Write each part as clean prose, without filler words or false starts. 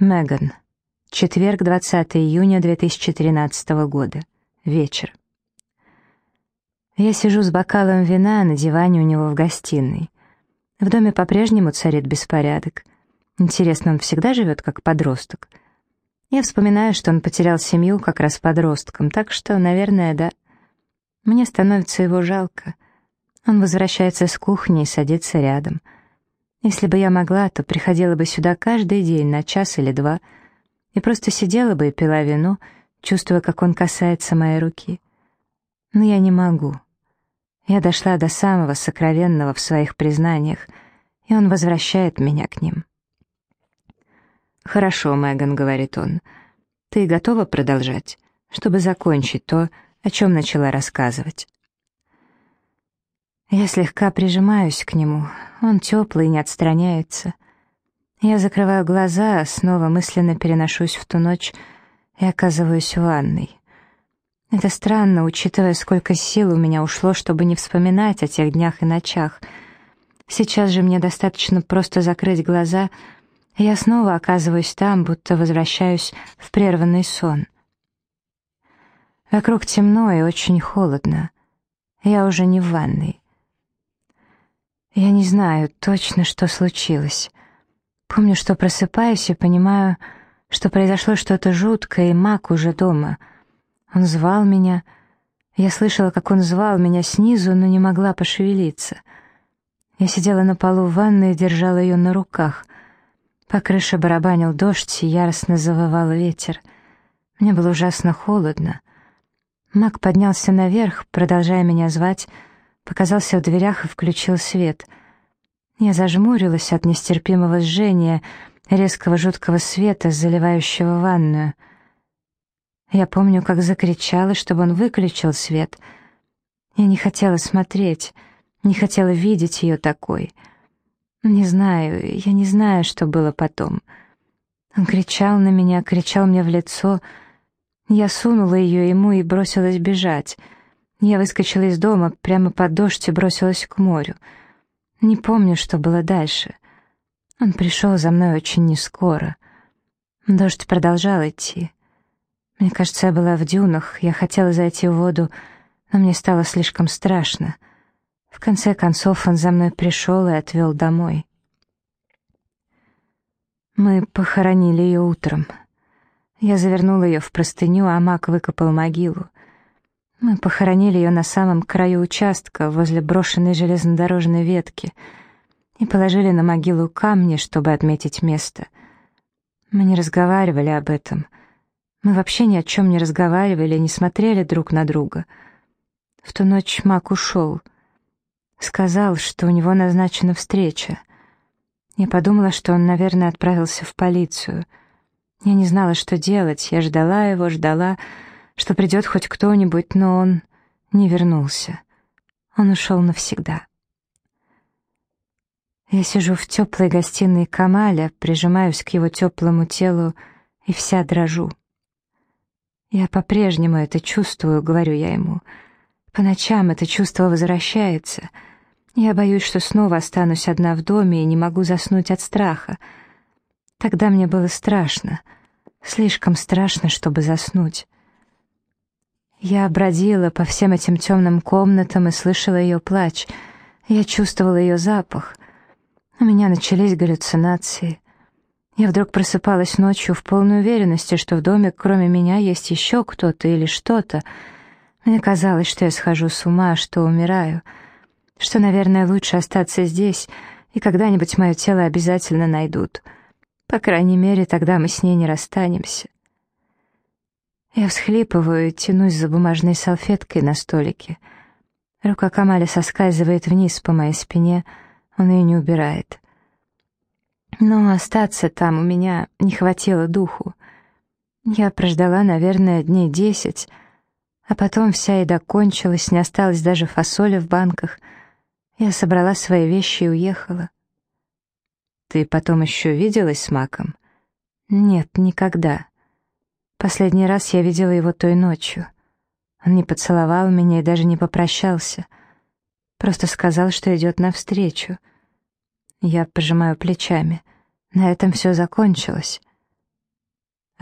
Меган. Четверг, 20 июня 2013 года. Вечер. Я сижу с бокалом вина на диване у него в гостиной. В доме по-прежнему царит беспорядок. Интересно, он всегда живет как подросток? Я вспоминаю, что он потерял семью как раз подростком, так что, наверное, да. Мне становится его жалко. Он возвращается с кухни и садится рядом. Если бы я могла, то приходила бы сюда каждый день на час или два и просто сидела бы и пила вино, чувствуя, как он касается моей руки. Но я не могу. Я дошла до самого сокровенного в своих признаниях, и он возвращает меня к ним. «Хорошо, Меган», — говорит он, — «ты готова продолжать, чтобы закончить то, о чем начала рассказывать?» Я слегка прижимаюсь к нему, он теплый и не отстраняется. Я закрываю глаза, снова мысленно переношусь в ту ночь и оказываюсь в ванной. Это странно, учитывая, сколько сил у меня ушло, чтобы не вспоминать о тех днях и ночах. Сейчас же мне достаточно просто закрыть глаза, и я снова оказываюсь там, будто возвращаюсь в прерванный сон. Вокруг темно и очень холодно. Я уже не в ванной. Я не знаю точно, что случилось. Помню, что просыпаюсь и понимаю, что произошло что-то жуткое, и Мак уже дома. Он звал меня. Я слышала, как он звал меня снизу, но не могла пошевелиться. Я сидела на полу в ванной и держала ее на руках. По крыше барабанил дождь, и яростно завывал ветер. Мне было ужасно холодно. Мак поднялся наверх, продолжая меня звать, показался в дверях и включил свет. Я зажмурилась от нестерпимого жжения, резкого жуткого света, заливающего ванную. Я помню, как закричала, чтобы он выключил свет. Я не хотела смотреть, не хотела видеть ее такой. Не знаю, я не знаю, что было потом. Он кричал на меня, кричал мне в лицо. Я сунула ее ему и бросилась бежать. Я выскочила из дома прямо под дождь и бросилась к морю. Не помню, что было дальше. Он пришел за мной очень нескоро. Дождь продолжал идти. Мне кажется, я была в дюнах, я хотела зайти в воду, но мне стало слишком страшно. В конце концов он за мной пришел и отвел домой. Мы похоронили ее утром. Я завернула ее в простыню, а Мак выкопал могилу. Мы похоронили ее на самом краю участка, возле брошенной железнодорожной ветки, и положили на могилу камни, чтобы отметить место. Мы не разговаривали об этом. Мы вообще ни о чем не разговаривали, не смотрели друг на друга. В ту ночь Мак ушел. Сказал, что у него назначена встреча. Я подумала, что он, наверное, отправился в полицию. Я не знала, что делать. Я ждала его, ждала, что придет хоть кто-нибудь, но он не вернулся. Он ушел навсегда. Я сижу в теплой гостиной Камаля, прижимаюсь к его теплому телу и вся дрожу. Я по-прежнему это чувствую, говорю я ему. По ночам это чувство возвращается. Я боюсь, что снова останусь одна в доме и не могу заснуть от страха. Тогда мне было страшно, слишком страшно, чтобы заснуть. Я бродила по всем этим темным комнатам и слышала ее плач. Я чувствовала ее запах. У меня начались галлюцинации. Я вдруг просыпалась ночью в полной уверенности, что в доме кроме меня есть еще кто-то или что-то. Мне казалось, что я схожу с ума, что умираю, что, наверное, лучше остаться здесь, и когда-нибудь мое тело обязательно найдут. По крайней мере, тогда мы с ней не расстанемся. Я всхлипываю и тянусь за бумажной салфеткой на столике. Рука Камаля соскальзывает вниз по моей спине, он ее не убирает. Но остаться там у меня не хватило духу. Я прождала, наверное, дней 10, а потом вся еда кончилась, не осталось даже фасоли в банках. Я собрала свои вещи и уехала. «Ты потом еще виделась с Маком?» «Нет, никогда. Последний раз я видела его той ночью. Он не поцеловал меня и даже не попрощался. Просто сказал, что идет навстречу. Я пожимаю плечами. На этом все закончилось.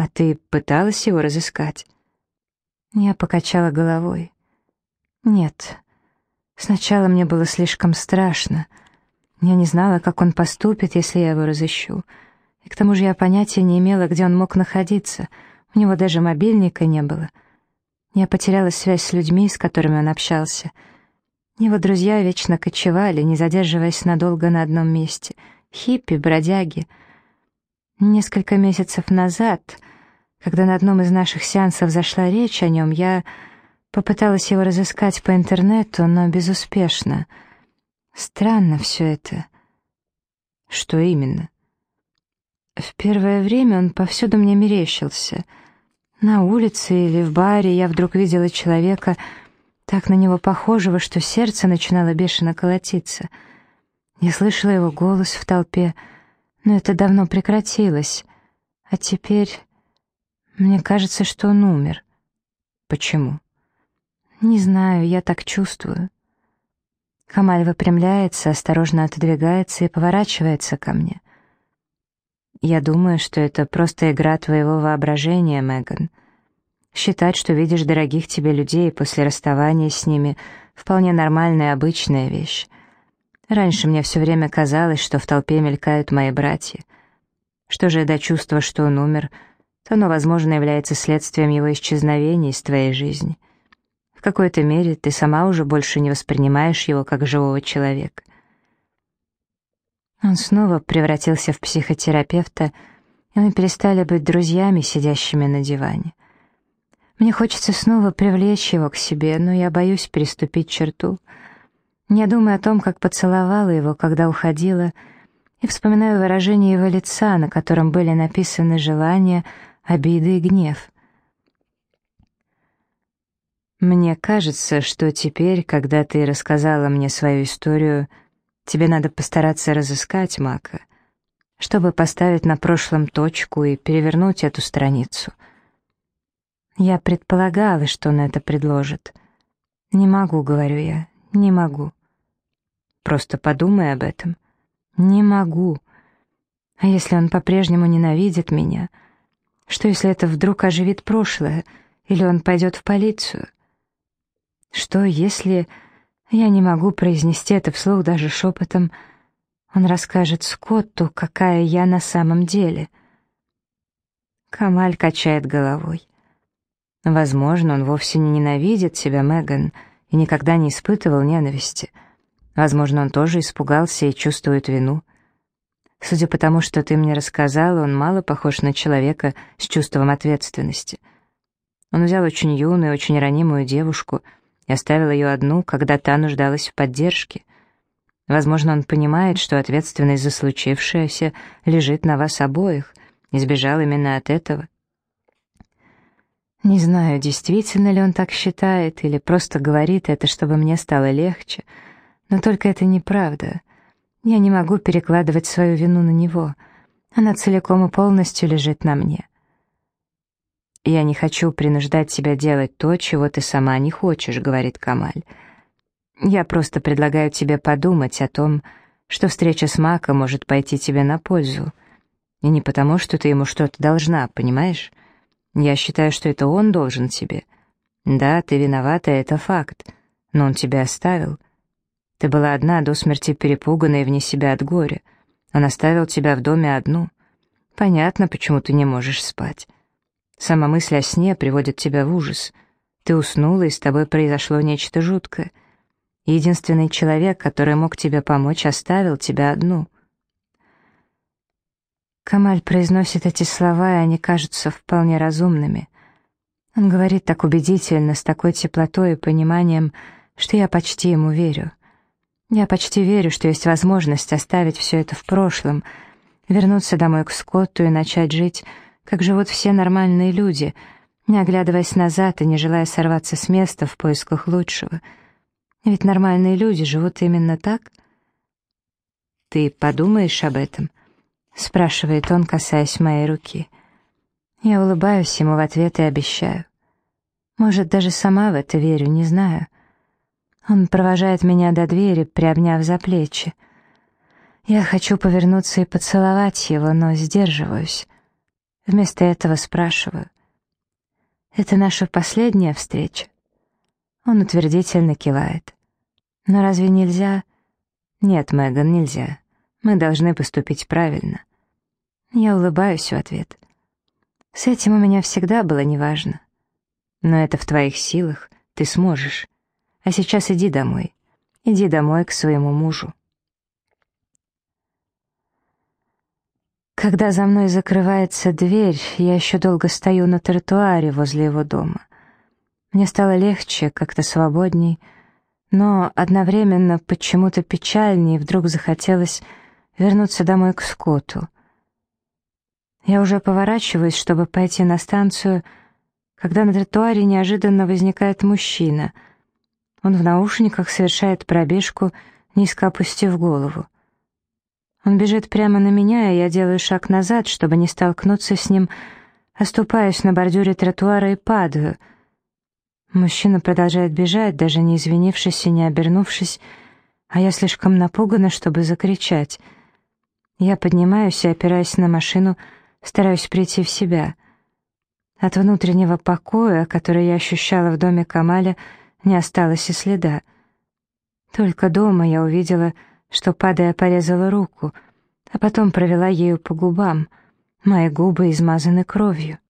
А ты пыталась его разыскать?» Я покачала головой. «Нет. Сначала мне было слишком страшно. Я не знала, как он поступит, если я его разыщу. И к тому же я понятия не имела, где он мог находиться. У него даже мобильника не было. Я потеряла связь с людьми, с которыми он общался. Его друзья вечно кочевали, не задерживаясь надолго на одном месте. Хиппи, бродяги. Несколько месяцев назад, когда на одном из наших сеансов зашла речь о нем, я попыталась его разыскать по интернету, но безуспешно. Странно все это. Что именно? В первое время он повсюду мне мерещился. На улице или в баре я вдруг видела человека, так на него похожего, что сердце начинало бешено колотиться. Я слышала его голос в толпе, но это давно прекратилось. А теперь мне кажется, что он умер. Почему? Не знаю, я так чувствую. Камаль выпрямляется, осторожно отодвигается и поворачивается ко мне. Я думаю, что это просто игра твоего воображения, Меган. Считать, что видишь дорогих тебе людей после расставания с ними, вполне нормальная и обычная вещь. Раньше мне все время казалось, что в толпе мелькают мои братья. Что же до чувства, что он умер, то оно, возможно, является следствием его исчезновения из твоей жизни. В какой-то мере ты сама уже больше не воспринимаешь его как живого человека. Он снова превратился в психотерапевта, и мы перестали быть друзьями, сидящими на диване. Мне хочется снова привлечь его к себе, но я боюсь переступить черту. Я думаю о том, как поцеловала его, когда уходила, и вспоминаю выражение его лица, на котором были написаны желания, обиды и гнев. Мне кажется, что теперь, когда ты рассказала мне свою историю, тебе надо постараться разыскать Мака, чтобы поставить на прошлом точку и перевернуть эту страницу. Я предполагала, что он это предложит. «Не могу», — говорю я, — «не могу». Просто подумай об этом. Не могу. А если он по-прежнему ненавидит меня? Что, если это вдруг оживит прошлое? Или он пойдет в полицию? Что, если... Я не могу произнести это вслух даже шепотом. Он расскажет Скотту, какая я на самом деле. Камаль качает головой. Возможно, он вовсе не ненавидит тебя, Меган, и никогда не испытывал ненависти. Возможно, он тоже испугался и чувствует вину. Судя по тому, что ты мне рассказала, он мало похож на человека с чувством ответственности. Он взял очень юную, очень ранимую девушку и оставил ее одну, когда та нуждалась в поддержке. Возможно, он понимает, что ответственность за случившееся лежит на вас обоих, и сбежал именно от этого. Не знаю, действительно ли он так считает, или просто говорит это, чтобы мне стало легче, но только это неправда. Я не могу перекладывать свою вину на него. Она целиком и полностью лежит на мне. «Я не хочу принуждать тебя делать то, чего ты сама не хочешь», — говорит Камаль. «Я просто предлагаю тебе подумать о том, что встреча с Маком может пойти тебе на пользу. И не потому, что ты ему что-то должна, понимаешь? Я считаю, что это он должен тебе. Да, ты виновата, это факт, но он тебя оставил. Ты была одна, до смерти перепуганная и вне себя от горя. Он оставил тебя в доме одну. Понятно, почему ты не можешь спать. Сама мысль о сне приводит тебя в ужас. Ты уснула, и с тобой произошло нечто жуткое. Единственный человек, который мог тебе помочь, оставил тебя одну». Камаль произносит эти слова, и они кажутся вполне разумными. Он говорит так убедительно, с такой теплотой и пониманием, что я почти ему верю. Я почти верю, что есть возможность оставить все это в прошлом, вернуться домой к Скотту и начать жить, как живут все нормальные люди, не оглядываясь назад и не желая сорваться с места в поисках лучшего. Ведь нормальные люди живут именно так. «Ты подумаешь об этом?» — спрашивает он, касаясь моей руки. Я улыбаюсь ему в ответ и обещаю. Может, даже сама в это верю, не знаю. Он провожает меня до двери, приобняв за плечи. Я хочу повернуться и поцеловать его, но сдерживаюсь. Вместо этого спрашиваю: «Это наша последняя встреча?» Он утвердительно кивает. «Но разве нельзя?» «Нет, Меган, нельзя. Мы должны поступить правильно». Я улыбаюсь в ответ. С этим у меня всегда было неважно. Но это в твоих силах, ты сможешь. А сейчас иди домой. Иди домой к своему мужу. Когда за мной закрывается дверь, я еще долго стою на тротуаре возле его дома. Мне стало легче, как-то свободней, но одновременно почему-то печальнее вдруг захотелось вернуться домой к Скотту. Я уже поворачиваюсь, чтобы пойти на станцию, когда на тротуаре неожиданно возникает мужчина. Он в наушниках совершает пробежку, низко опустив голову. Он бежит прямо на меня, и я делаю шаг назад, чтобы не столкнуться с ним, оступаюсь на бордюре тротуара и падаю. Мужчина продолжает бежать, даже не извинившись и не обернувшись, а я слишком напугана, чтобы закричать. Я поднимаюсь и, опираясь на машину, стараюсь прийти в себя. От внутреннего покоя, который я ощущала в доме Камаля, не осталось и следа. Только дома я увидела, что, падая, порезала руку, а потом провела ею по губам. Мои губы измазаны кровью.